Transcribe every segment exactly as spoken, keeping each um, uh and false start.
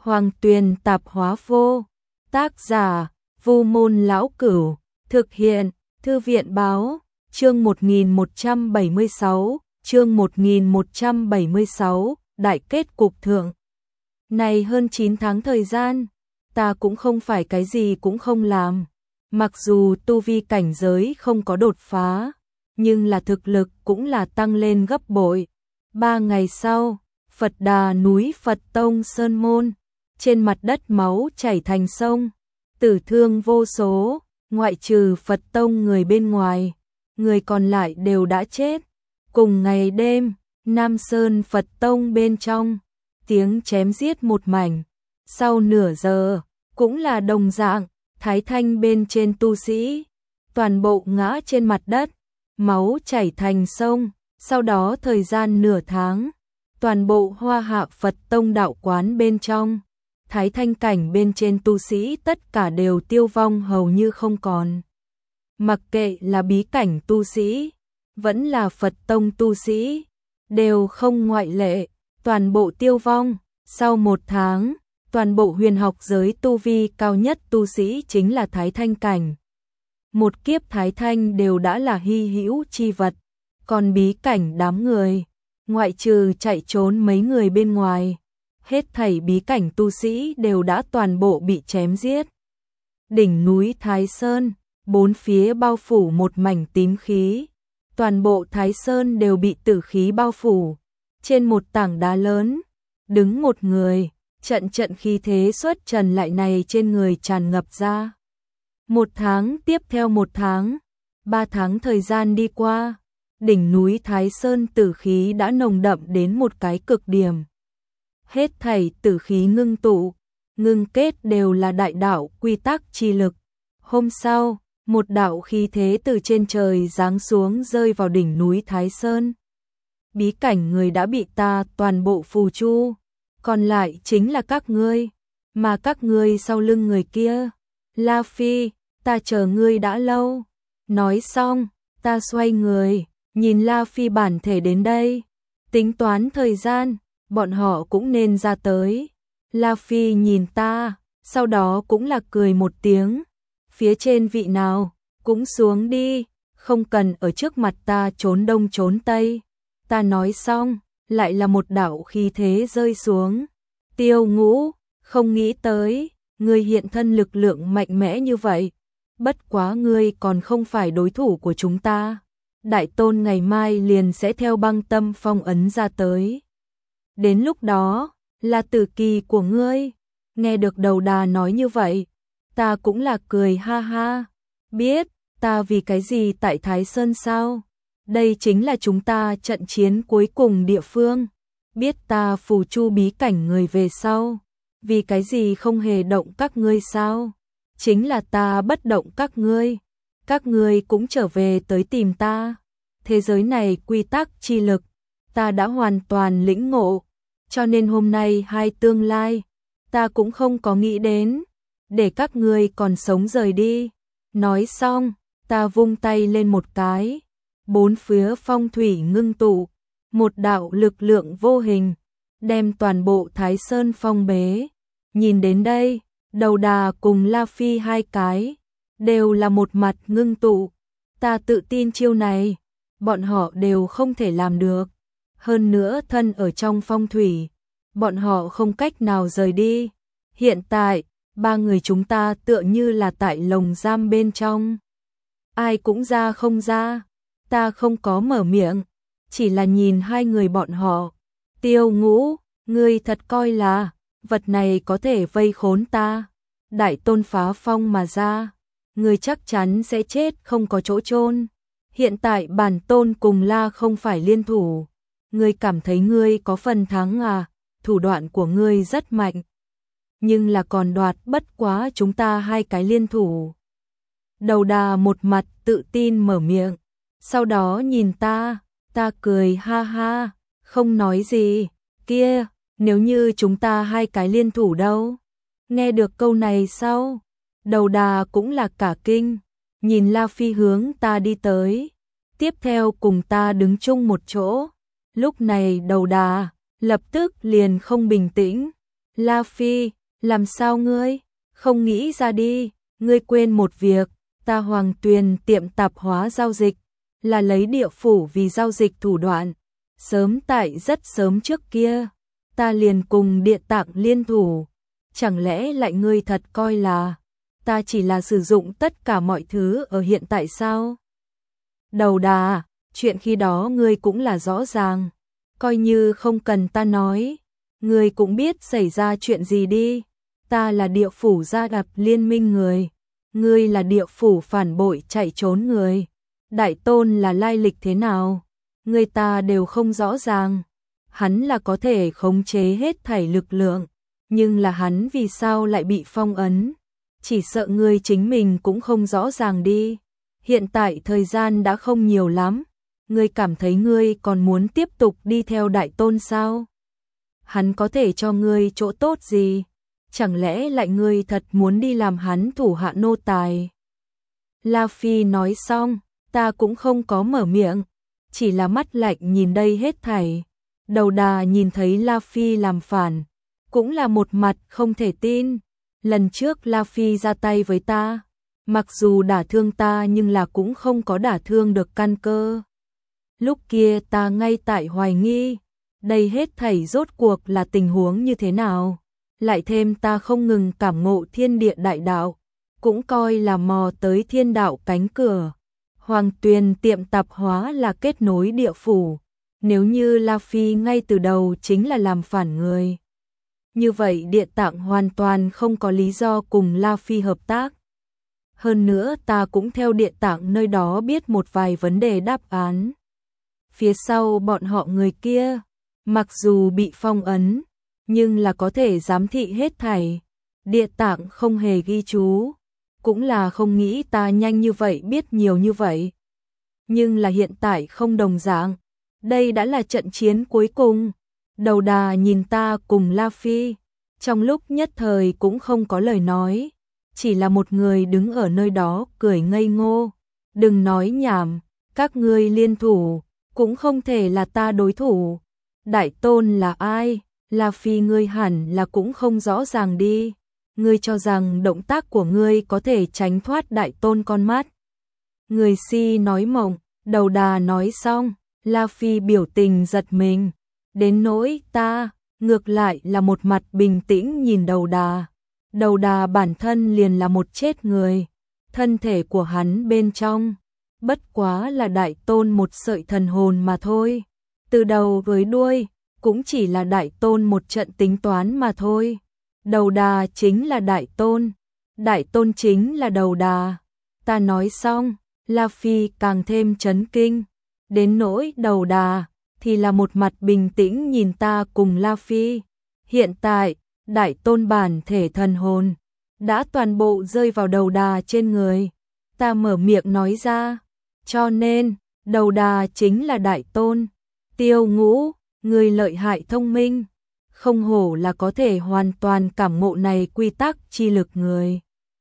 Hoàng Tuyền Tạp Hóa Vô. Tác giả: Vu Môn Lão Cửu. Thực hiện: Thư viện Báo. Chương một nghìn một trăm bảy mươi sáu, chương một nghìn một trăm bảy mươi sáu, đại kết cục thượng. Này hơn chín tháng thời gian, ta cũng không phải cái gì cũng không làm. Mặc dù tu vi cảnh giới không có đột phá, nhưng là thực lực cũng là tăng lên gấp bội. Ba ngày sau, Phật Đà núi Phật Tông Sơn Môn, trên mặt đất máu chảy thành sông, tử thương vô số, ngoại trừ Phật Tông người bên ngoài, người còn lại đều đã chết. Cùng ngày đêm, Nam Sơn Phật Tông bên trong, tiếng chém giết một mảnh. Sau nửa giờ, cũng là đồng dạng, Thái Thanh bên trên tu sĩ, toàn bộ ngã trên mặt đất, máu chảy thành sông. Sau đó thời gian nửa tháng, toàn bộ Hoa Hạ Phật Tông đạo quán bên trong, Thái Thanh cảnh bên trên tu sĩ tất cả đều tiêu vong hầu như không còn. Mặc kệ là bí cảnh tu sĩ, vẫn là Phật Tông tu sĩ, đều không ngoại lệ, toàn bộ tiêu vong. Sau một tháng, toàn bộ huyền học giới tu vi cao nhất tu sĩ chính là Thái Thanh cảnh. Một kiếp Thái Thanh đều đã là hy hữu chi vật, còn bí cảnh đám người, ngoại trừ chạy trốn mấy người bên ngoài, hết thảy bí cảnh tu sĩ đều đã toàn bộ bị chém giết. Đỉnh núi Thái Sơn, bốn phía bao phủ một mảnh tím khí, toàn bộ Thái Sơn đều bị tử khí bao phủ. Trên một tảng đá lớn, đứng một người, trận trận khí thế xuất trần lại này trên người tràn ngập ra. Một tháng tiếp theo một tháng, ba tháng thời gian đi qua, đỉnh núi Thái Sơn tử khí đã nồng đậm đến một cái cực điểm. Hết thảy tử khí ngưng tụ, ngưng kết đều là đại đạo quy tắc chi lực. Hôm sau, một đạo khí thế từ trên trời giáng xuống rơi vào đỉnh núi Thái Sơn. Bí cảnh người đã bị ta toàn bộ phù chu, còn lại chính là các ngươi, mà các ngươi sau lưng người kia. La Phi, ta chờ ngươi đã lâu. Nói xong, ta xoay người, nhìn La Phi bản thể đến đây, tính toán thời gian, bọn họ cũng nên ra tới. La Phi nhìn ta, sau đó cũng là cười một tiếng, phía trên vị nào, cũng xuống đi, không cần ở trước mặt ta trốn đông trốn tây. Ta nói xong, lại là một đạo khí thế rơi xuống. Tiêu Ngũ, không nghĩ tới, ngươi hiện thân lực lượng mạnh mẽ như vậy, bất quá ngươi còn không phải đối thủ của chúng ta. Đại tôn ngày mai liền sẽ theo băng tâm phong ấn ra tới. Đến lúc đó, là tử kỳ của ngươi. Nghe được Đầu Đà nói như vậy, ta cũng là cười ha ha. Biết, ta vì cái gì tại Thái Sơn sao? Đây chính là chúng ta trận chiến cuối cùng địa phương. Biết ta phù chu bí cảnh người về sau, vì cái gì không hề động các ngươi sao? Chính là ta bất động các ngươi, các ngươi cũng trở về tới tìm ta. Thế giới này quy tắc chi lực, ta đã hoàn toàn lĩnh ngộ, cho nên hôm nay hai tương lai, ta cũng không có nghĩ đến, để các ngươi còn sống rời đi. Nói xong, ta vung tay lên một cái, bốn phía phong thủy ngưng tụ, một đạo lực lượng vô hình, đem toàn bộ Thái Sơn phong bế. Nhìn đến đây, Đầu Đà cùng La Phi hai cái, đều là một mặt ngưng tụ. Ta tự tin chiêu này, bọn họ đều không thể làm được. Hơn nữa thân ở trong phong thủy, bọn họ không cách nào rời đi. Hiện tại, ba người chúng ta tựa như là tại lồng giam bên trong. Ai cũng ra không ra, ta không có mở miệng, chỉ là nhìn hai người bọn họ. Tiêu Ngũ, ngươi thật coi là vật này có thể vây khốn ta. Đại tôn phá phong mà ra, ngươi chắc chắn sẽ chết không có chỗ chôn. Hiện tại bản tôn cùng La không phải liên thủ, ngươi cảm thấy ngươi có phần thắng à? Thủ đoạn của ngươi rất mạnh, nhưng là còn đoạt bất quá chúng ta hai cái liên thủ. Đầu Đà một mặt tự tin mở miệng, sau đó nhìn ta, ta cười ha ha, không nói gì. Kia, nếu như chúng ta hai cái liên thủ đâu? Nghe được câu này sau, Đầu Đà cũng là cả kinh, nhìn La Phi hướng ta đi tới, tiếp theo cùng ta đứng chung một chỗ. Lúc này Đầu Đà lập tức liền không bình tĩnh, La Phi, làm sao ngươi? Không nghĩ ra đi, ngươi quên một việc, ta Hoàng Tuyền tiệm tạp hóa giao dịch, là lấy địa phủ vì giao dịch thủ đoạn. Sớm tại rất sớm trước kia, ta liền cùng Địa Tạng liên thủ. Chẳng lẽ lại ngươi thật coi là ta chỉ là sử dụng tất cả mọi thứ ở hiện tại sao? Đầu đà, chuyện khi đó ngươi cũng là rõ ràng, coi như không cần ta nói, ngươi cũng biết xảy ra chuyện gì đi. Ta là địa phủ gia gặp liên minh người, ngươi là địa phủ phản bội chạy trốn người. Đại tôn là lai lịch thế nào, người ta đều không rõ ràng. Hắn là có thể khống chế hết thảy lực lượng, nhưng là hắn vì sao lại bị phong ấn? Chỉ sợ ngươi chính mình cũng không rõ ràng đi. Hiện tại thời gian đã không nhiều lắm, ngươi cảm thấy ngươi còn muốn tiếp tục đi theo đại tôn sao? Hắn có thể cho ngươi chỗ tốt gì? Chẳng lẽ lại ngươi thật muốn đi làm hắn thủ hạ nô tài? La Phi nói xong, ta cũng không có mở miệng, chỉ là mắt lạnh nhìn đây hết thảy. Đầu đà nhìn thấy La Phi làm phản, cũng là một mặt không thể tin. Lần trước La Phi ra tay với ta, mặc dù đả thương ta nhưng là cũng không có đả thương được căn cơ. Lúc kia ta ngay tại hoài nghi, đây hết thảy rốt cuộc là tình huống như thế nào. Lại thêm ta không ngừng cảm ngộ thiên địa đại đạo, cũng coi là mò tới thiên đạo cánh cửa. Hoàng Tuyền tiệm tạp hóa là kết nối địa phủ. Nếu như La Phi ngay từ đầu chính là làm phản người, như vậy Địa Tạng hoàn toàn không có lý do cùng La Phi hợp tác. Hơn nữa ta cũng theo Địa Tạng nơi đó biết một vài vấn đề đáp án. Phía sau bọn họ người kia, mặc dù bị phong ấn, nhưng là có thể giám thị hết thảy. Địa Tạng không hề ghi chú, cũng là không nghĩ ta nhanh như vậy biết nhiều như vậy. Nhưng là hiện tại không đồng dạng, đây đã là trận chiến cuối cùng. Đầu đà nhìn ta cùng La Phi, trong lúc nhất thời cũng không có lời nói, chỉ là một người đứng ở nơi đó cười ngây ngô. Đừng nói nhảm, các ngươi liên thủ, cũng không thể là ta đối thủ. Đại tôn là ai? La Phi ngươi hẳn là cũng không rõ ràng đi. Ngươi cho rằng động tác của ngươi có thể tránh thoát đại tôn con mắt. Người si nói mộng, đầu đà nói xong, La Phi biểu tình giật mình. Đến nỗi ta, ngược lại là một mặt bình tĩnh nhìn đầu đà. Đầu đà bản thân liền là một chết người. Thân thể của hắn bên trong, bất quá là đại tôn một sợi thần hồn mà thôi. Từ đầu với đuôi, cũng chỉ là đại tôn một trận tính toán mà thôi. Đầu đà chính là đại tôn, đại tôn chính là đầu đà. Ta nói xong, La Phi càng thêm chấn kinh. Đến nỗi đầu đà, thì là một mặt bình tĩnh nhìn ta cùng La Phi. Hiện tại, đại tôn bản thể thần hồn đã toàn bộ rơi vào đầu đà trên người. Ta mở miệng nói ra, cho nên, đầu đà chính là đại tôn. Tiêu Ngũ, người lợi hại thông minh, không hổ là có thể hoàn toàn cảm ngộ này quy tắc chi lực người.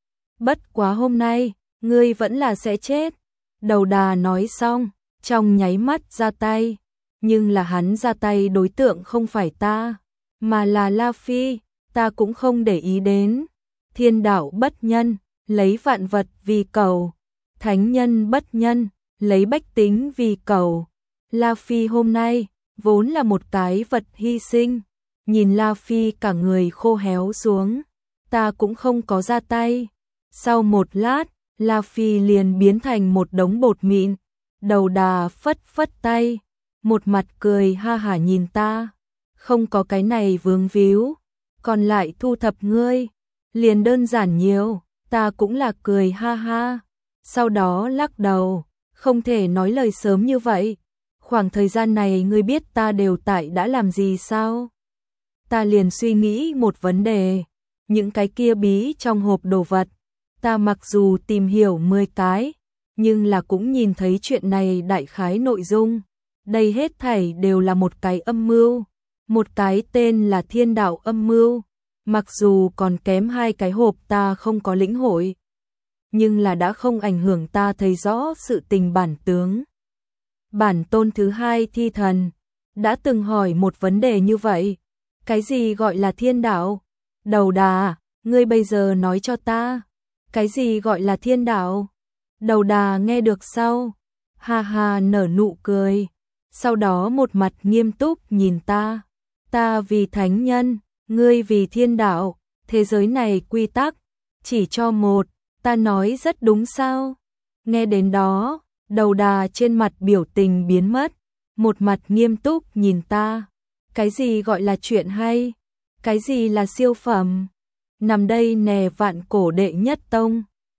Bất quá hôm nay, ngươi vẫn là sẽ chết. Đầu đà nói xong, trong nháy mắt ra tay, nhưng là hắn ra tay đối tượng không phải ta, mà là La Phi. Ta cũng không để ý đến. Thiên đạo bất nhân, lấy vạn vật vì cầu. Thánh nhân bất nhân, lấy bách tính vì cầu. La Phi hôm nay vốn là một cái vật hy sinh. Nhìn La Phi cả người khô héo xuống, ta cũng không có ra tay. Sau một lát, La Phi liền biến thành một đống bột mịn. Đầu đà phất phất tay, một mặt cười ha hả nhìn ta. Không có cái này vướng víu, còn lại thu thập ngươi, liền đơn giản nhiều. Ta cũng là cười ha ha, sau đó lắc đầu, không thể nói lời sớm như vậy. Khoảng thời gian này ngươi biết ta đều tại đã làm gì sao? Ta liền suy nghĩ một vấn đề, những cái kia bí trong hộp đồ vật, ta mặc dù tìm hiểu mười cái, nhưng là cũng nhìn thấy chuyện này đại khái nội dung. Đây hết thảy đều là một cái âm mưu, một cái tên là thiên đạo âm mưu. Mặc dù còn kém hai cái hộp ta không có lĩnh hội, nhưng là đã không ảnh hưởng ta thấy rõ sự tình bản tướng. Bản tôn thứ hai thi thần đã từng hỏi một vấn đề như vậy, cái gì gọi là thiên đạo? Đầu Đà, ngươi bây giờ nói cho ta, cái gì gọi là thiên đạo? Đầu Đà nghe được sau, ha ha nở nụ cười, sau đó một mặt nghiêm túc nhìn ta. Ta vì thánh nhân, ngươi vì thiên đạo, thế giới này quy tắc, chỉ cho một, ta nói rất đúng sao? Nghe đến đó, Đầu Đà trên mặt biểu tình biến mất, một mặt nghiêm túc nhìn ta. Cái gì gọi là chuyện hay? Cái gì là siêu phẩm? Nằm đây nè vạn cổ đệ nhất tông.